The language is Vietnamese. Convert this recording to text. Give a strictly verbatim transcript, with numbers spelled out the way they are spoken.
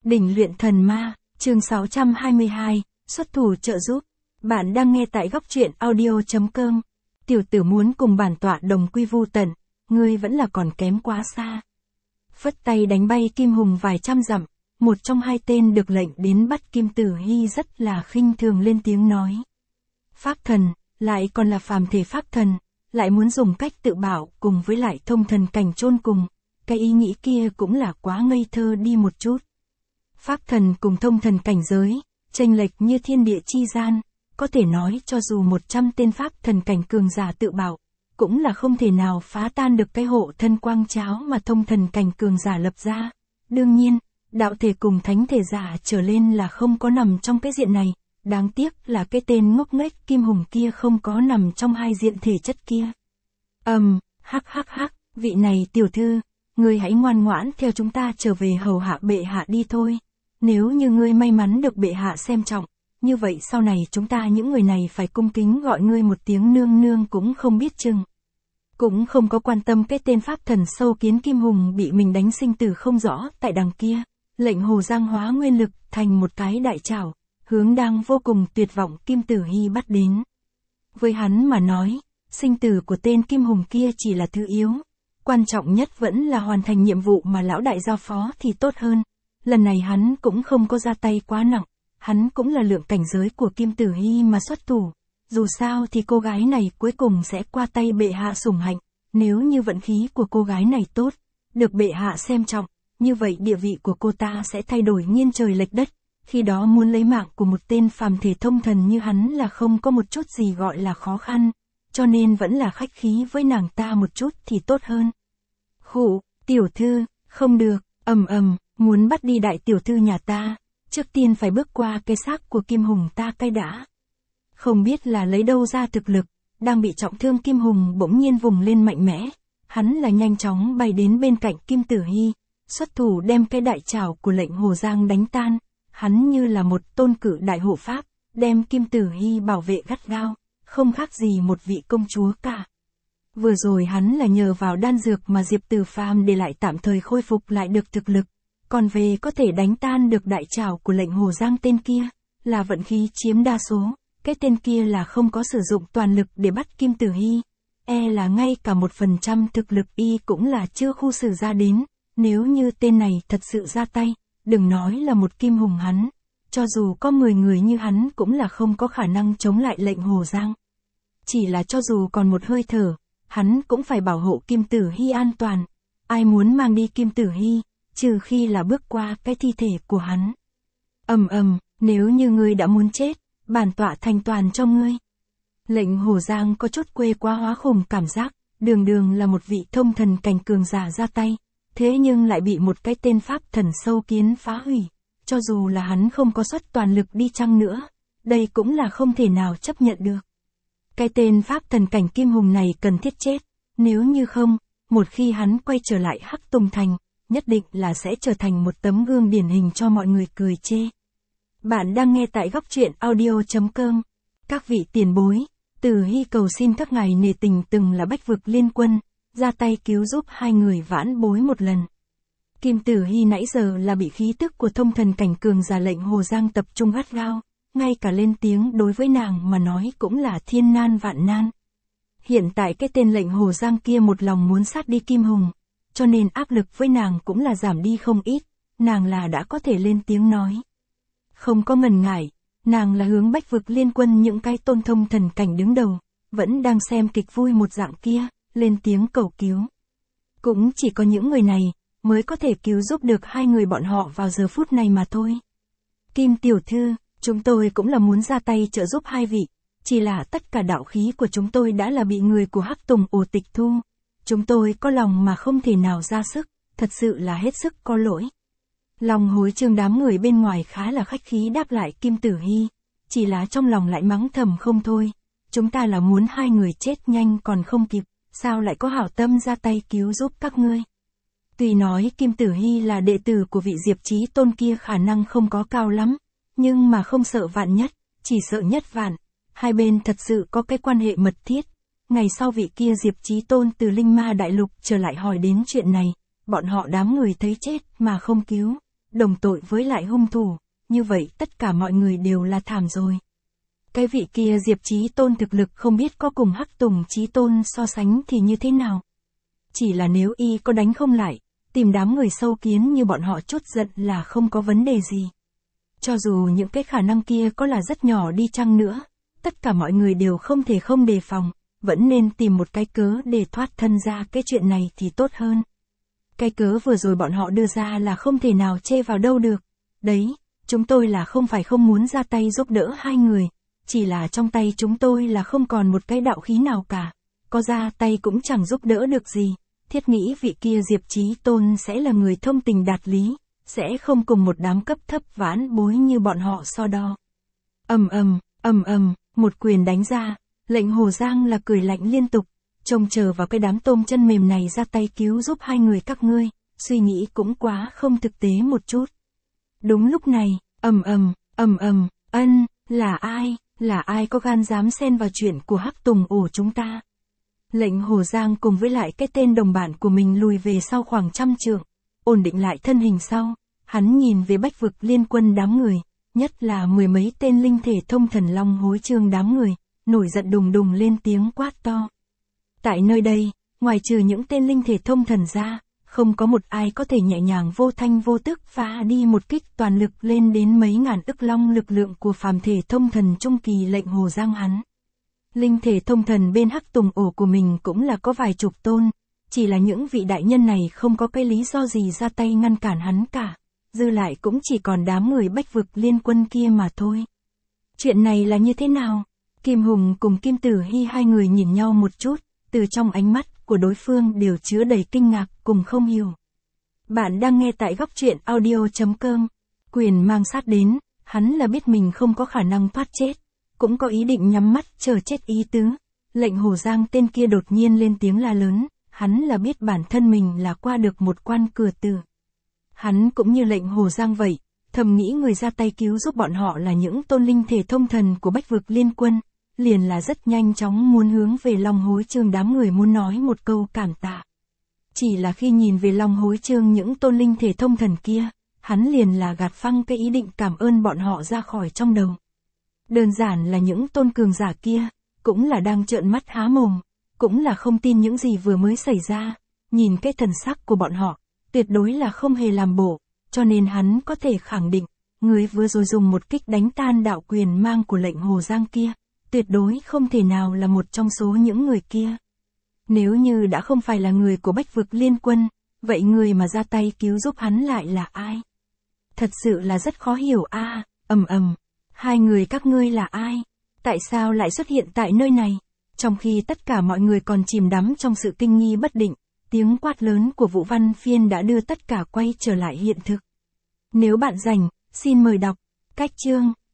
Đỉnh luyện thần ma, chương sáu trăm hai mươi hai, xuất thủ trợ giúp. Bạn đang nghe tại góc truyện audio chấm com. Tiểu tử muốn cùng bản tọa đồng quy vu tận, ngươi vẫn là còn kém quá xa. Phất tay đánh bay Kim Hùng vài trăm dặm, một trong hai tên được lệnh đến bắt Kim Tử Hy rất là khinh thường lên tiếng nói. Pháp thần, lại còn là phàm thể pháp thần, lại muốn dùng cách tự bảo cùng với lại thông thần cảnh chôn cùng, cái ý nghĩ kia cũng là quá ngây thơ đi một chút. Pháp thần cùng thông thần cảnh giới, chênh lệch như thiên địa chi gian, có thể nói cho dù một trăm tên pháp thần cảnh cường giả tự bảo, cũng là không thể nào phá tan được cái hộ thân quang cháo mà thông thần cảnh cường giả lập ra. Đương nhiên, đạo thể cùng thánh thể giả trở lên là không có nằm trong cái diện này, đáng tiếc là cái tên ngốc nghếch Kim Hùng kia không có nằm trong hai diện thể chất kia. Ầm, um, hắc hắc hắc, vị này tiểu thư, ngươi hãy ngoan ngoãn theo chúng ta trở về hầu hạ bệ hạ đi thôi. Nếu như ngươi may mắn được bệ hạ xem trọng, như vậy sau này chúng ta những người này phải cung kính gọi ngươi một tiếng nương nương cũng không biết chừng. Cũng không có quan tâm cái tên pháp thần sâu kiến Kim Hùng bị mình đánh sinh tử không rõ tại đằng kia, lệnh Hồ Giang hóa nguyên lực thành một cái đại trảo, hướng đang vô cùng tuyệt vọng Kim Tử Hy bắt đến. Với hắn mà nói, sinh tử của tên Kim Hùng kia chỉ là thứ yếu, quan trọng nhất vẫn là hoàn thành nhiệm vụ mà lão đại giao phó thì tốt hơn. Lần này hắn cũng không có ra tay quá nặng, hắn cũng là lượng cảnh giới của Kim Tử Hy mà xuất thủ. Dù sao thì cô gái này cuối cùng sẽ qua tay bệ hạ sủng hạnh, nếu như vận khí của cô gái này tốt, được bệ hạ xem trọng, như vậy địa vị của cô ta sẽ thay đổi nghiêng trời lệch đất, khi đó muốn lấy mạng của một tên phàm thể thông thần như hắn là không có một chút gì gọi là khó khăn, cho nên vẫn là khách khí với nàng ta một chút thì tốt hơn. Khụ, tiểu thư, không được, ầm ầm. Muốn bắt đi đại tiểu thư nhà ta, trước tiên phải bước qua cái xác của Kim Hùng ta cái đã. Không biết là lấy đâu ra thực lực, đang bị trọng thương Kim Hùng bỗng nhiên vùng lên mạnh mẽ, hắn là nhanh chóng bay đến bên cạnh Kim Tử Hy, xuất thủ đem cái đại trảo của lệnh Hồ Giang đánh tan, hắn như là một tôn cử đại hộ pháp, đem Kim Tử Hy bảo vệ gắt gao, không khác gì một vị công chúa cả. Vừa rồi hắn là nhờ vào đan dược mà Diệp Tử Phàm để lại tạm thời khôi phục lại được thực lực. Còn về có thể đánh tan được đại trảo của lệnh Hồ Giang tên kia, là vận khí chiếm đa số, cái tên kia là không có sử dụng toàn lực để bắt Kim Tử Hy, e là ngay cả một phần trăm thực lực y cũng là chưa khu xử ra đến, nếu như tên này thật sự ra tay, đừng nói là một Kim Hùng hắn, cho dù có mười người như hắn cũng là không có khả năng chống lại lệnh Hồ Giang. Chỉ là cho dù còn một hơi thở, hắn cũng phải bảo hộ Kim Tử Hy an toàn, ai muốn mang đi Kim Tử Hy, trừ khi là bước qua cái thi thể của hắn. Ầm ầm, nếu như ngươi đã muốn chết, bản tọa thành toàn cho ngươi. Lệnh Hồ Giang có chút quê quá hóa khủng cảm giác, đường đường là một vị thông thần cảnh cường giả ra tay, thế nhưng lại bị một cái tên pháp thần sâu kiến phá hủy, cho dù là hắn không có xuất toàn lực đi chăng nữa, đây cũng là không thể nào chấp nhận được. Cái tên pháp thần cảnh Kim Hùng này cần thiết chết, nếu như không, một khi hắn quay trở lại Hắc Tùng Thành, nhất định là sẽ trở thành một tấm gương điển hình cho mọi người cười chê. Bạn đang nghe tại góc truyện audio chấm com. Các vị tiền bối, Tử Hy cầu xin các ngài nể tình từng là Bách Vực Liên Quân, ra tay cứu giúp hai người vãn bối một lần. Kim Tử Hy nãy giờ là bị khí tức của thông thần cảnh cường giả lệnh Hồ Giang tập trung gắt gao, ngay cả lên tiếng đối với nàng mà nói cũng là thiên nan vạn nan. Hiện tại cái tên lệnh Hồ Giang kia một lòng muốn sát đi Kim Hùng, cho nên áp lực với nàng cũng là giảm đi không ít, nàng là đã có thể lên tiếng nói. Không có ngần ngại, nàng là hướng Bách Vực Liên Quân những cái tôn thông thần cảnh đứng đầu, vẫn đang xem kịch vui một dạng kia, lên tiếng cầu cứu. Cũng chỉ có những người này, mới có thể cứu giúp được hai người bọn họ vào giờ phút này mà thôi. Kim tiểu thư, chúng tôi cũng là muốn ra tay trợ giúp hai vị, chỉ là tất cả đạo khí của chúng tôi đã là bị người của Hắc Tùng ồ tịch thu. Chúng tôi có lòng mà không thể nào ra sức, thật sự là hết sức có lỗi. Lòng hối trương đám người bên ngoài khá là khách khí đáp lại Kim Tử Hy, chỉ là trong lòng lại mắng thầm không thôi. Chúng ta là muốn hai người chết nhanh còn không kịp, sao lại có hảo tâm ra tay cứu giúp các ngươi. Tuy nói Kim Tử Hy là đệ tử của vị Diệp Chí Tôn kia khả năng không có cao lắm, nhưng mà không sợ vạn nhất, chỉ sợ nhất vạn. Hai bên thật sự có cái quan hệ mật thiết. Ngày sau vị kia Diệp Chí Tôn từ Linh Ma Đại Lục trở lại hỏi đến chuyện này, bọn họ đám người thấy chết mà không cứu, đồng tội với lại hung thủ, như vậy tất cả mọi người đều là thảm rồi. Cái vị kia Diệp Chí Tôn thực lực không biết có cùng Hắc Tùng Chí Tôn so sánh thì như thế nào. Chỉ là nếu y có đánh không lại, tìm đám người sâu kiến như bọn họ chút giận là không có vấn đề gì. Cho dù những cái khả năng kia có là rất nhỏ đi chăng nữa, tất cả mọi người đều không thể không đề phòng, vẫn nên tìm một cái cớ để thoát thân ra cái chuyện này thì tốt hơn. Cái cớ vừa rồi bọn họ đưa ra là không thể nào chê vào đâu được. Đấy, chúng tôi là không phải không muốn ra tay giúp đỡ hai người, chỉ là trong tay chúng tôi là không còn một cái đạo khí nào cả, có ra tay cũng chẳng giúp đỡ được gì. Thiết nghĩ vị kia Diệp Chí Tôn sẽ là người thông tình đạt lý, sẽ không cùng một đám cấp thấp vãn bối như bọn họ so đo. Ầm ầm, ầm ầm, một quyền đánh ra, Lệnh Hồ Giang là cười lạnh liên tục, trông chờ vào cái đám tôm chân mềm này ra tay cứu giúp hai người các ngươi, suy nghĩ cũng quá không thực tế một chút. Đúng lúc này, ầm ầm, ầm ầm, ân, là ai, là ai có gan dám xen vào chuyện của Hắc Tùng ổ chúng ta? Lệnh Hồ Giang cùng với lại cái tên đồng bạn của mình lùi về sau khoảng trăm trượng, ổn định lại thân hình sau, hắn nhìn về Bách Vực Liên Quân đám người, nhất là mười mấy tên linh thể thông thần long hối chương đám người, nổi giận đùng đùng lên tiếng quát to. Tại nơi đây, ngoài trừ những tên linh thể thông thần ra, không có một ai có thể nhẹ nhàng vô thanh vô tức phá đi một kích toàn lực lên đến mấy ngàn ức long lực lượng của phàm thể thông thần trung kỳ Lệnh Hồ Giang hắn. Linh thể thông thần bên Hắc Tùng ổ của mình cũng là có vài chục tôn, chỉ là những vị đại nhân này không có cái lý do gì ra tay ngăn cản hắn cả, dư lại cũng chỉ còn đám người Bách Vực Liên Quân kia mà thôi. Chuyện này là như thế nào? Kim Hùng cùng Kim Tử Hy hai người nhìn nhau một chút, từ trong ánh mắt của đối phương đều chứa đầy kinh ngạc cùng không hiểu. Bạn đang nghe tại góc truyện audio chấm com. Quyền mang sát đến, hắn là biết mình không có khả năng thoát chết, cũng có ý định nhắm mắt chờ chết ý tứ. Lệnh Hồ Giang tên kia đột nhiên lên tiếng la lớn, hắn là biết bản thân mình là qua được một quan cửa tử. Hắn cũng như Lệnh Hồ Giang vậy, thầm nghĩ người ra tay cứu giúp bọn họ là những tôn linh thể thông thần của Bách Vực Liên Quân, liền là rất nhanh chóng muốn hướng về Long Hối Chương đám người muốn nói một câu cảm tạ. Chỉ là khi nhìn về Long Hối Chương những tôn linh thể thông thần kia, hắn liền là gạt phăng cái ý định cảm ơn bọn họ ra khỏi trong đầu. Đơn giản là những tôn cường giả kia, cũng là đang trợn mắt há mồm, cũng là không tin những gì vừa mới xảy ra, nhìn cái thần sắc của bọn họ, tuyệt đối là không hề làm bộ, cho nên hắn có thể khẳng định, người vừa rồi dùng một kích đánh tan đạo quyền mang của Lệnh Hồ Giang kia, tuyệt đối không thể nào là một trong số những người kia. Nếu như đã không phải là người của Bách Vực Liên Quân, vậy người mà ra tay cứu giúp hắn lại là ai? Thật sự là rất khó hiểu a. À, ầm ầm, hai người các ngươi là ai? Tại sao lại xuất hiện tại nơi này? Trong khi tất cả mọi người còn chìm đắm trong sự kinh nghi bất định, tiếng quát lớn của Vũ Văn Phiên đã đưa tất cả quay trở lại hiện thực. Nếu bạn rảnh, xin mời đọc. Cách chương.